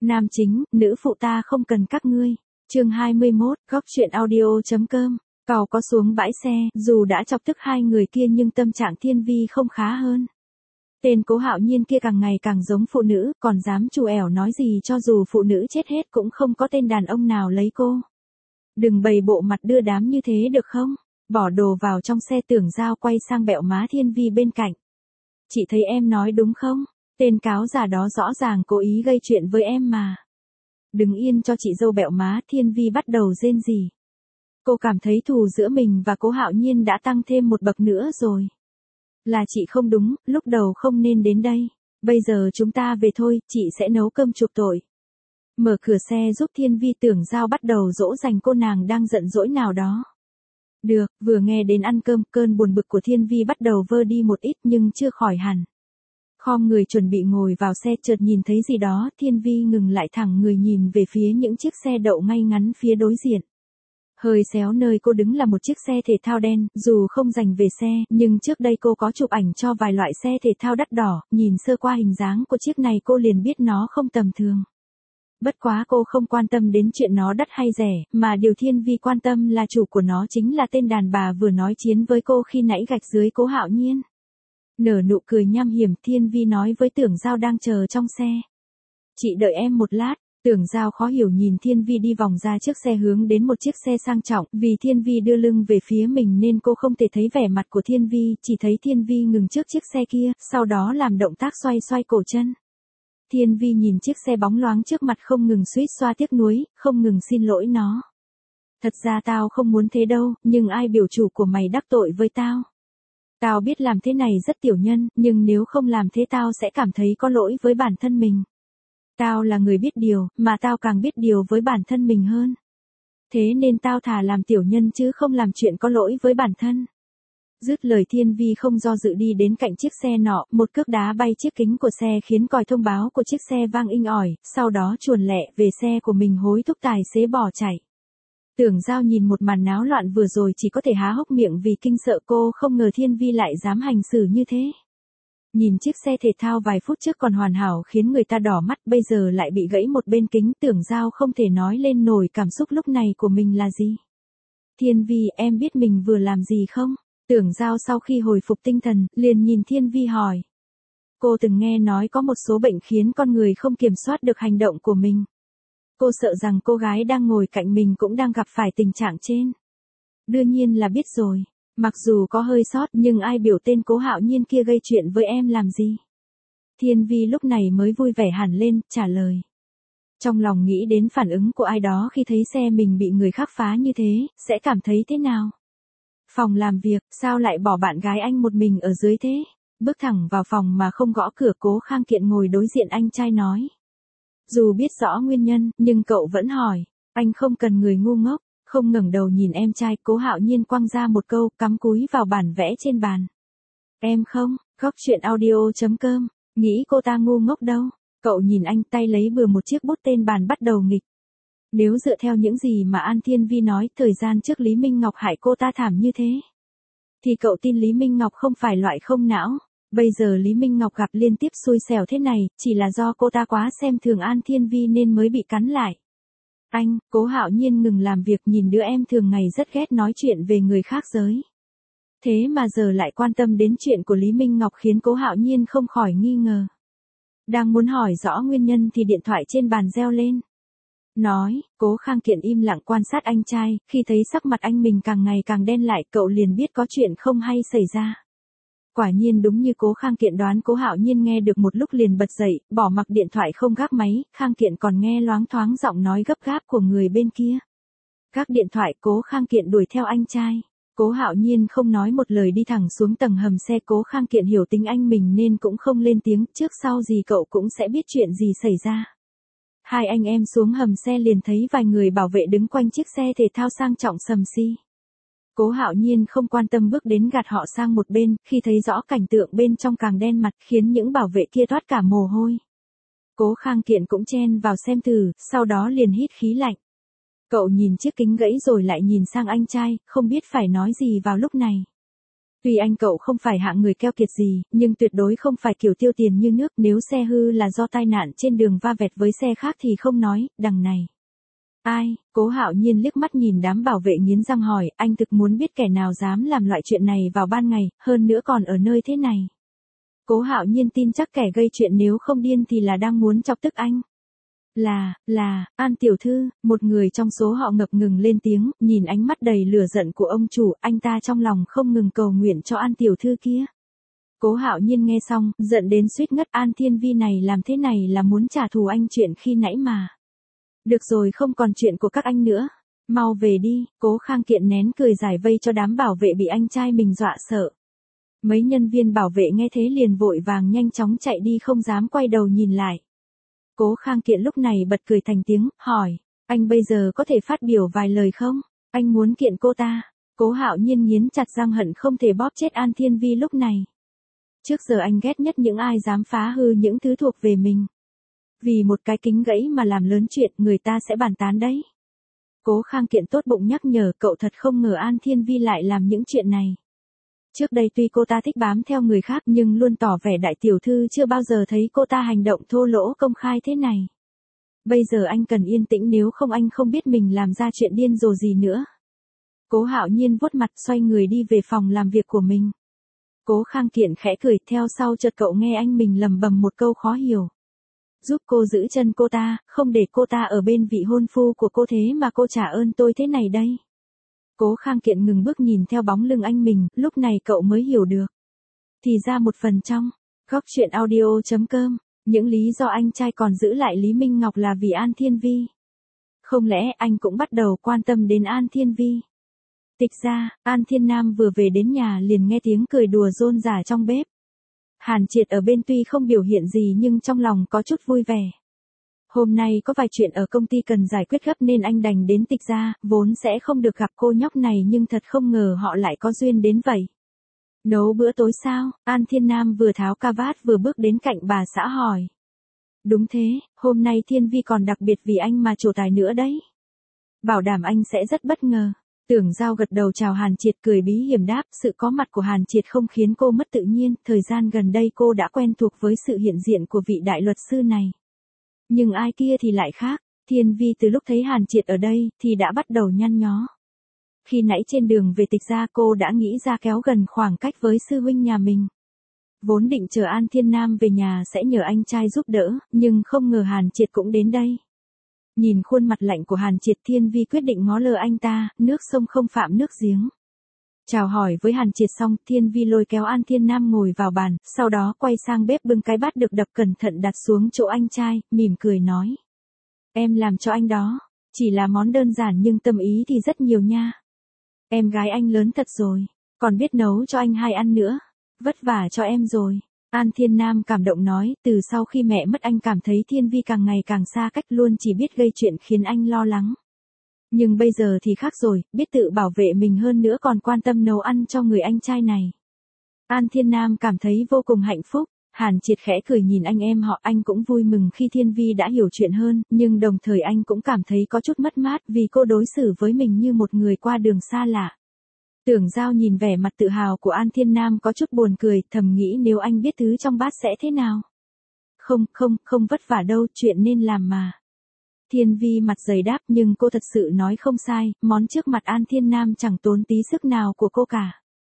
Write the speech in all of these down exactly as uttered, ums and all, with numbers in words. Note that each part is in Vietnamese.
Nam chính, nữ phụ ta không cần các ngươi. Chương hai mươi mốt, góc truyện audio chấm com. Cậu có xuống bãi xe, dù đã chọc tức hai người kia nhưng tâm trạng Thiên Vi không khá hơn. Tên Cố Hạo Nhiên kia càng ngày càng giống phụ nữ, còn dám chù ẻo nói gì cho dù phụ nữ chết hết cũng không có tên đàn ông nào lấy cô. Đừng bày bộ mặt đưa đám như thế được không? Bỏ đồ vào trong xe. Tưởng Giao quay sang bẹo má Thiên Vi bên cạnh. Chị thấy em nói đúng không? Tên cáo già đó rõ ràng cố ý gây chuyện với em mà. Đừng yên cho chị dâu bẹo má. Thiên Vi bắt đầu rên rỉ. Cô cảm thấy thù giữa mình và Cố Hạo Nhiên đã tăng thêm một bậc nữa rồi. Là chị không đúng, lúc đầu không nên đến đây. Bây giờ chúng ta về thôi, chị sẽ nấu cơm chuộc tội. Mở cửa xe giúp Thiên Vi. Tưởng Giao bắt đầu dỗ dành cô nàng đang giận dỗi nào đó. Được, vừa nghe đến ăn cơm, cơn buồn bực của Thiên Vi bắt đầu vơi đi một ít nhưng chưa khỏi hẳn. Khom người chuẩn bị ngồi vào xe, chợt nhìn thấy gì đó, Thiên Vi ngừng lại thẳng người nhìn về phía những chiếc xe đậu ngay ngắn phía đối diện. Hơi xéo nơi cô đứng là một chiếc xe thể thao đen, dù không dành về xe, nhưng trước đây cô có chụp ảnh cho vài loại xe thể thao đắt đỏ, nhìn sơ qua hình dáng của chiếc này cô liền biết nó không tầm thường. Bất quá cô không quan tâm đến chuyện nó đắt hay rẻ, mà điều Thiên Vi quan tâm là chủ của nó chính là tên đàn bà vừa nói chiến với cô khi nãy gạch dưới Cố Hạo Nhiên. Nở nụ cười nham hiểm, Thiên Vi nói với Tưởng Giao đang chờ trong xe. Chị đợi em một lát. Tưởng Giao khó hiểu nhìn Thiên Vi đi vòng ra trước xe hướng đến một chiếc xe sang trọng, vì Thiên Vi đưa lưng về phía mình nên cô không thể thấy vẻ mặt của Thiên Vi, chỉ thấy Thiên Vi ngừng trước chiếc xe kia, sau đó làm động tác xoay xoay cổ chân. Thiên Vi nhìn chiếc xe bóng loáng trước mặt không ngừng suýt xoa tiếc nuối, không ngừng xin lỗi nó. Thật ra tao không muốn thế đâu, nhưng ai biểu chủ của mày đắc tội với tao. Tao biết làm thế này rất tiểu nhân, nhưng nếu không làm thế tao sẽ cảm thấy có lỗi với bản thân mình. Tao là người biết điều, mà tao càng biết điều với bản thân mình hơn. Thế nên tao thà làm tiểu nhân chứ không làm chuyện có lỗi với bản thân. Dứt lời Thiên Vi không do dự đi đến cạnh chiếc xe nọ, một cước đá bay chiếc kính của xe khiến còi thông báo của chiếc xe vang inh ỏi, sau đó chuồn lẹ về xe của mình hối thúc tài xế bỏ chạy. Tưởng Giao nhìn một màn náo loạn vừa rồi chỉ có thể há hốc miệng vì kinh sợ, cô không ngờ Thiên Vi lại dám hành xử như thế. Nhìn chiếc xe thể thao vài phút trước còn hoàn hảo khiến người ta đỏ mắt, bây giờ lại bị gãy một bên kính. Tưởng Giao không thể nói lên nổi cảm xúc lúc này của mình là gì. Thiên Vi, em biết mình vừa làm gì không? Tưởng Giao sau khi hồi phục tinh thần, liền nhìn Thiên Vi hỏi. Cô từng nghe nói có một số bệnh khiến con người không kiểm soát được hành động của mình. Cô sợ rằng cô gái đang ngồi cạnh mình cũng đang gặp phải tình trạng trên. Đương nhiên là biết rồi. Mặc dù có hơi sót nhưng ai biểu tên Cố Hạo Nhiên kia gây chuyện với em làm gì? Thiên Vi lúc này mới vui vẻ hẳn lên, trả lời. Trong lòng nghĩ đến phản ứng của ai đó khi thấy xe mình bị người khác phá như thế, sẽ cảm thấy thế nào? Phòng làm việc, sao lại bỏ bạn gái anh một mình ở dưới thế? Bước thẳng vào phòng mà không gõ cửa. Cố Khang Kiện ngồi đối diện anh trai nói. Dù biết rõ nguyên nhân, nhưng cậu vẫn hỏi. Anh không cần người ngu ngốc. Không ngẩng đầu nhìn em trai, Cố Hạo Nhiên quăng ra một câu, cắm cúi vào bản vẽ trên bàn. Em không, góc truyện audio chấm com, nghĩ cô ta ngu ngốc đâu. Cậu nhìn anh, tay lấy bừa một chiếc bút tên bàn bắt đầu nghịch. Nếu dựa theo những gì mà An Thiên Vi nói, thời gian trước Lý Minh Ngọc hại cô ta thảm như thế, thì cậu tin Lý Minh Ngọc không phải loại không não. Bây giờ Lý Minh Ngọc gặp liên tiếp xui xẻo thế này, chỉ là do cô ta quá xem thường An Thiên Vi nên mới bị cắn lại. Anh, Cố Hạo Nhiên ngừng làm việc nhìn đứa em thường ngày rất ghét nói chuyện về người khác giới. Thế mà giờ lại quan tâm đến chuyện của Lý Minh Ngọc khiến Cố Hạo Nhiên không khỏi nghi ngờ. Đang muốn hỏi rõ nguyên nhân thì điện thoại trên bàn reo lên. Nói, Cố Khang Kiện im lặng quan sát anh trai, khi thấy sắc mặt anh mình càng ngày càng đen lại, cậu liền biết có chuyện không hay xảy ra. Quả nhiên đúng như Cố Khang Kiện đoán, Cố Hạo Nhiên nghe được một lúc liền bật dậy, bỏ mặc điện thoại không gác máy. Khang Kiện còn nghe loáng thoáng giọng nói gấp gáp của người bên kia. Gác điện thoại, Cố Khang Kiện đuổi theo anh trai. Cố Hạo Nhiên không nói một lời đi thẳng xuống tầng hầm xe. Cố Khang Kiện hiểu tính anh mình nên cũng không lên tiếng, trước sau gì cậu cũng sẽ biết chuyện gì xảy ra. Hai anh em xuống hầm xe liền thấy vài người bảo vệ đứng quanh chiếc xe thể thao sang trọng sầm si. Cố Hạo Nhiên không quan tâm bước đến gạt họ sang một bên, khi thấy rõ cảnh tượng bên trong càng đen mặt khiến những bảo vệ kia toát cả mồ hôi. Cố Khang Kiện cũng chen vào xem thử, sau đó liền hít khí lạnh. Cậu nhìn chiếc kính gãy rồi lại nhìn sang anh trai, không biết phải nói gì vào lúc này. Tuy anh cậu không phải hạng người keo kiệt gì, nhưng tuyệt đối không phải kiểu tiêu tiền như nước, nếu xe hư là do tai nạn trên đường va vẹt với xe khác thì không nói, đằng này. Ai, Cố Hạo Nhiên liếc mắt nhìn đám bảo vệ nghiến răng hỏi, anh thực muốn biết kẻ nào dám làm loại chuyện này vào ban ngày, hơn nữa còn ở nơi thế này. Cố Hạo Nhiên tin chắc kẻ gây chuyện nếu không điên thì là đang muốn chọc tức anh. Là, là, An tiểu thư, một người trong số họ ngập ngừng lên tiếng, nhìn ánh mắt đầy lửa giận của ông chủ, anh ta trong lòng không ngừng cầu nguyện cho An tiểu thư kia. Cố Hạo Nhiên nghe xong, giận đến suýt ngất, An Thiên Vi này làm thế này là muốn trả thù anh chuyện khi nãy mà. Được rồi, không còn chuyện của các anh nữa. Mau về đi, Cố Khang Kiện nén cười giải vây cho đám bảo vệ bị anh trai mình dọa sợ. Mấy nhân viên bảo vệ nghe thế liền vội vàng nhanh chóng chạy đi không dám quay đầu nhìn lại. Cố Khang Kiện lúc này bật cười thành tiếng, hỏi, anh bây giờ có thể phát biểu vài lời không? Anh muốn kiện cô ta. Cố Hạo Nhiên nghiến chặt răng hận không thể bóp chết An Thiên Vi lúc này. Trước giờ anh ghét nhất những ai dám phá hư những thứ thuộc về mình. Vì một cái kính gãy mà làm lớn chuyện, người ta sẽ bàn tán đấy. Cố Khang Kiện tốt bụng nhắc nhở, cậu thật không ngờ An Thiên Vi lại làm những chuyện này. Trước đây tuy cô ta thích bám theo người khác nhưng luôn tỏ vẻ đại tiểu thư, chưa bao giờ thấy cô ta hành động thô lỗ công khai thế này. Bây giờ anh cần yên tĩnh, nếu không anh không biết mình làm ra chuyện điên rồ gì nữa. Cố Hạo Nhiên vuốt mặt xoay người đi về phòng làm việc của mình. Cố Khang Kiện khẽ cười, theo sau chợt cậu nghe anh mình lầm bầm một câu khó hiểu. Giúp cô giữ chân cô ta, không để cô ta ở bên vị hôn phu của cô, thế mà cô trả ơn tôi thế này đây. Cố Khang Kiện ngừng bước nhìn theo bóng lưng anh mình, lúc này cậu mới hiểu được. Thì ra một phần trong góc truyện audio chấm com, những lý do anh trai còn giữ lại Lý Minh Ngọc là vì An Thiên Vi. Không lẽ anh cũng bắt đầu quan tâm đến An Thiên Vi? Tịch ra, An Thiên Nam vừa về đến nhà liền nghe tiếng cười đùa rôm rả trong bếp. Hàn Triệt ở bên tuy không biểu hiện gì nhưng trong lòng có chút vui vẻ. Hôm nay có vài chuyện ở công ty cần giải quyết gấp nên anh đành đến Tịch ra, vốn sẽ không được gặp cô nhóc này nhưng thật không ngờ họ lại có duyên đến vậy. Nấu bữa tối sao? An Thiên Nam vừa tháo cà vạt vừa bước đến cạnh bà xã hỏi. Đúng thế, hôm nay Thiên Vi còn đặc biệt vì anh mà trổ tài nữa đấy. Bảo đảm anh sẽ rất bất ngờ. Tưởng Giao gật đầu chào Hàn Triệt, cười bí hiểm đáp, sự có mặt của Hàn Triệt không khiến cô mất tự nhiên, thời gian gần đây cô đã quen thuộc với sự hiện diện của vị đại luật sư này. Nhưng ai kia thì lại khác, Thiên Vi từ lúc thấy Hàn Triệt ở đây thì đã bắt đầu nhăn nhó. Khi nãy trên đường về Tịch ra cô đã nghĩ ra kéo gần khoảng cách với sư huynh nhà mình. Vốn định chờ An Thiên Nam về nhà sẽ nhờ anh trai giúp đỡ, nhưng không ngờ Hàn Triệt cũng đến đây. Nhìn khuôn mặt lạnh của Hàn Triệt, Thiên Vi quyết định ngó lơ anh ta, nước sông không phạm nước giếng. Chào hỏi với Hàn Triệt xong, Thiên Vi lôi kéo An Thiên Nam ngồi vào bàn, sau đó quay sang bếp bưng cái bát được đập cẩn thận đặt xuống chỗ anh trai, mỉm cười nói. Em làm cho anh đó, chỉ là món đơn giản nhưng tâm ý thì rất nhiều nha. Em gái anh lớn thật rồi, còn biết nấu cho anh hai ăn nữa, vất vả cho em rồi. An Thiên Nam cảm động nói, từ sau khi mẹ mất anh cảm thấy Thiên Vi càng ngày càng xa cách, luôn chỉ biết gây chuyện khiến anh lo lắng. Nhưng bây giờ thì khác rồi, biết tự bảo vệ mình hơn nữa còn quan tâm nấu ăn cho người anh trai này. An Thiên Nam cảm thấy vô cùng hạnh phúc. Hàn Triệt khẽ cười nhìn anh em họ, anh cũng vui mừng khi Thiên Vi đã hiểu chuyện hơn, nhưng đồng thời anh cũng cảm thấy có chút mất mát vì cô đối xử với mình như một người qua đường xa lạ. Tưởng Giao nhìn vẻ mặt tự hào của An Thiên Nam có chút buồn cười, thầm nghĩ nếu anh biết thứ trong bát sẽ thế nào. Không, không, không vất vả đâu, chuyện nên làm mà. Thiên Vi mặt dày đáp, nhưng cô thật sự nói không sai, món trước mặt An Thiên Nam chẳng tốn tí sức nào của cô cả.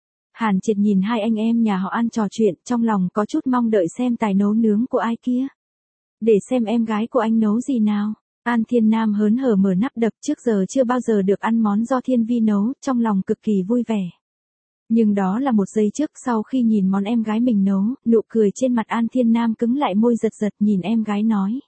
Hàn Triệt nhìn hai anh em nhà họ ăn trò chuyện, trong lòng có chút mong đợi xem tài nấu nướng của ai kia. Để xem em gái của anh nấu gì nào. An Thiên Nam hớn hở mở nắp đập, trước giờ chưa bao giờ được ăn món do Thiên Vi nấu, trong lòng cực kỳ vui vẻ. Nhưng đó là một giây trước, sau khi nhìn món em gái mình nấu, nụ cười trên mặt An Thiên Nam cứng lại, môi giật giật nhìn em gái nói.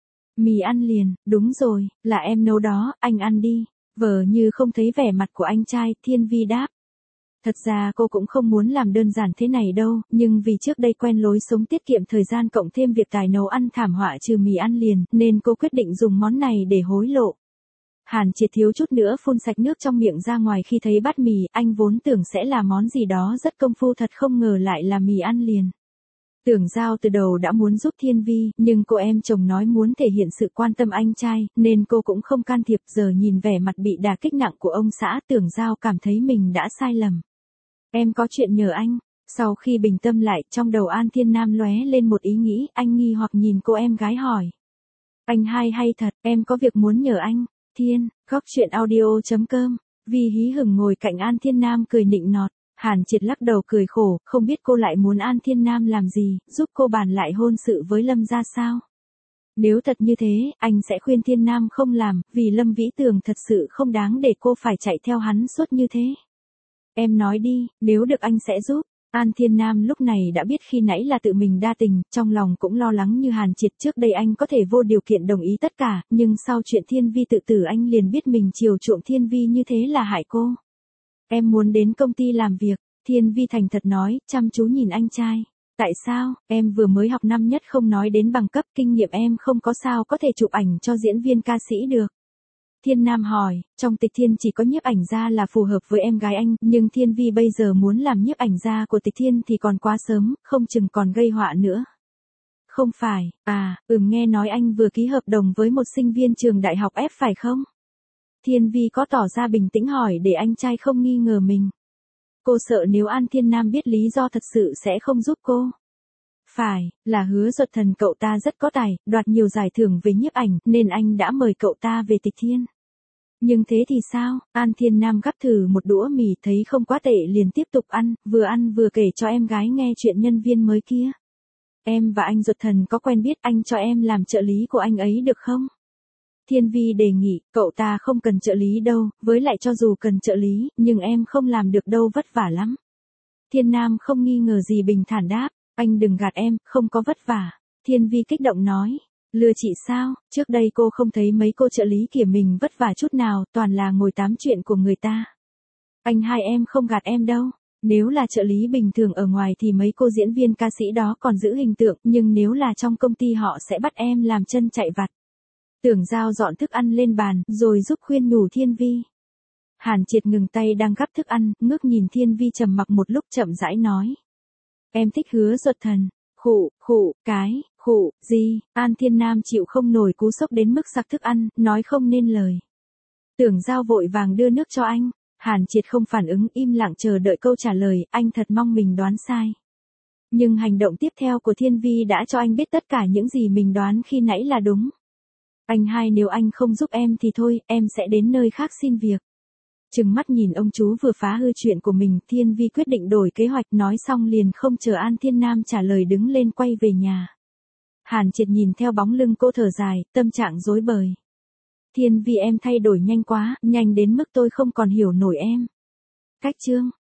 Mì ăn liền, đúng rồi, là em nấu đó, anh ăn đi. Vờ như không thấy vẻ mặt của anh trai, Thiên Vi đáp. Thật ra cô cũng không muốn làm đơn giản thế này đâu, nhưng vì trước đây quen lối sống tiết kiệm thời gian cộng thêm việc tài nấu ăn thảm họa trừ mì ăn liền, nên cô quyết định dùng món này để hối lộ. Hàn Triệt thiếu chút nữa phun sạch nước trong miệng ra ngoài khi thấy bát mì, anh vốn tưởng sẽ là món gì đó rất công phu, thật không ngờ lại là mì ăn liền. Tưởng Giao từ đầu đã muốn giúp Thiên Vi, nhưng cô em chồng nói muốn thể hiện sự quan tâm anh trai, nên cô cũng không can thiệp. Giờ nhìn vẻ mặt bị đả kích nặng của ông xã, Tưởng Giao cảm thấy mình đã sai lầm. Em có chuyện nhờ anh. Sau khi bình tâm lại, trong đầu An Thiên Nam lóe lên một ý nghĩ, anh nghi hoặc nhìn cô em gái hỏi. Anh hai hay thật, em có việc muốn nhờ anh. Thiên, góc chuyện audio.com. Vi hí hửng ngồi cạnh An Thiên Nam cười nịnh nọt. Hàn Triệt lắc đầu cười khổ, không biết cô lại muốn An Thiên Nam làm gì, giúp cô bàn lại hôn sự với Lâm ra sao. Nếu thật như thế, anh sẽ khuyên Thiên Nam không làm, vì Lâm Vĩ Tường thật sự không đáng để cô phải chạy theo hắn suốt như thế. Em nói đi, nếu được anh sẽ giúp. An Thiên Nam lúc này đã biết khi nãy là tự mình đa tình, trong lòng cũng lo lắng như Hàn Triệt. Trước đây anh có thể vô điều kiện đồng ý tất cả, nhưng sau chuyện Thiên Vi tự tử anh liền biết mình chiều chuộng Thiên Vi như thế là hại cô. Em muốn đến công ty làm việc, Thiên Vi thành thật nói, chăm chú nhìn anh trai. Tại sao, em vừa mới học năm nhất không nói đến bằng cấp, kinh nghiệm em không có sao có thể chụp ảnh cho diễn viên ca sĩ được. Thiên Nam hỏi, trong Tịch Thiên chỉ có nhiếp ảnh gia là phù hợp với em gái anh, nhưng Thiên Vi bây giờ muốn làm nhiếp ảnh gia của Tịch Thiên thì còn quá sớm, không chừng còn gây họa nữa. Không phải, à, ừm nghe nói anh vừa ký hợp đồng với một sinh viên trường đại học F phải không? Thiên Vi có tỏ ra bình tĩnh hỏi để anh trai không nghi ngờ mình. Cô sợ nếu An Thiên Nam biết lý do thật sự sẽ không giúp cô. Phải, là Hứa Duật Thần cậu ta rất có tài, đoạt nhiều giải thưởng về nhiếp ảnh, nên anh đã mời cậu ta về Tịch Thiên. Nhưng thế thì sao, An Thiên Nam gắp thử một đũa mì thấy không quá tệ liền tiếp tục ăn, vừa ăn vừa kể cho em gái nghe chuyện nhân viên mới kia. Em và anh Duật Thần có quen biết, anh cho em làm trợ lý của anh ấy được không? Thiên Vi đề nghị, cậu ta không cần trợ lý đâu, với lại cho dù cần trợ lý, nhưng em không làm được đâu, vất vả lắm. Thiên Nam không nghi ngờ gì bình thản đáp, anh đừng gạt em, không có vất vả. Thiên Vi kích động nói, lừa chị sao, trước đây cô không thấy mấy cô trợ lý kia mình vất vả chút nào, toàn là ngồi tám chuyện của người ta. Anh hai em không gạt em đâu, nếu là trợ lý bình thường ở ngoài thì mấy cô diễn viên ca sĩ đó còn giữ hình tượng, nhưng nếu là trong công ty họ sẽ bắt em làm chân chạy vặt. Tưởng Giao dọn thức ăn lên bàn, rồi giúp khuyên nhủ Thiên Vi. Hàn Triệt ngừng tay đang gắp thức ăn, ngước nhìn Thiên Vi trầm mặc một lúc chậm rãi nói. Em thích Hứa Duật Thần. Khụ, khụ, cái, khụ, gì, An Thiên Nam chịu không nổi cú sốc đến mức sặc thức ăn, nói không nên lời. Tưởng Giao vội vàng đưa nước cho anh, Hàn Triệt không phản ứng, im lặng chờ đợi câu trả lời, anh thật mong mình đoán sai. Nhưng hành động tiếp theo của Thiên Vi đã cho anh biết tất cả những gì mình đoán khi nãy là đúng. Anh hai, nếu anh không giúp em thì thôi, em sẽ đến nơi khác xin việc. Trừng mắt nhìn ông chú vừa phá hư chuyện của mình, Thiên Vi quyết định đổi kế hoạch, nói xong liền không chờ An Thiên Nam trả lời đứng lên quay về nhà. Hàn Triệt nhìn theo bóng lưng cô thở dài, tâm trạng rối bời. Thiên Vi em thay đổi nhanh quá, nhanh đến mức tôi không còn hiểu nổi em. Cách chương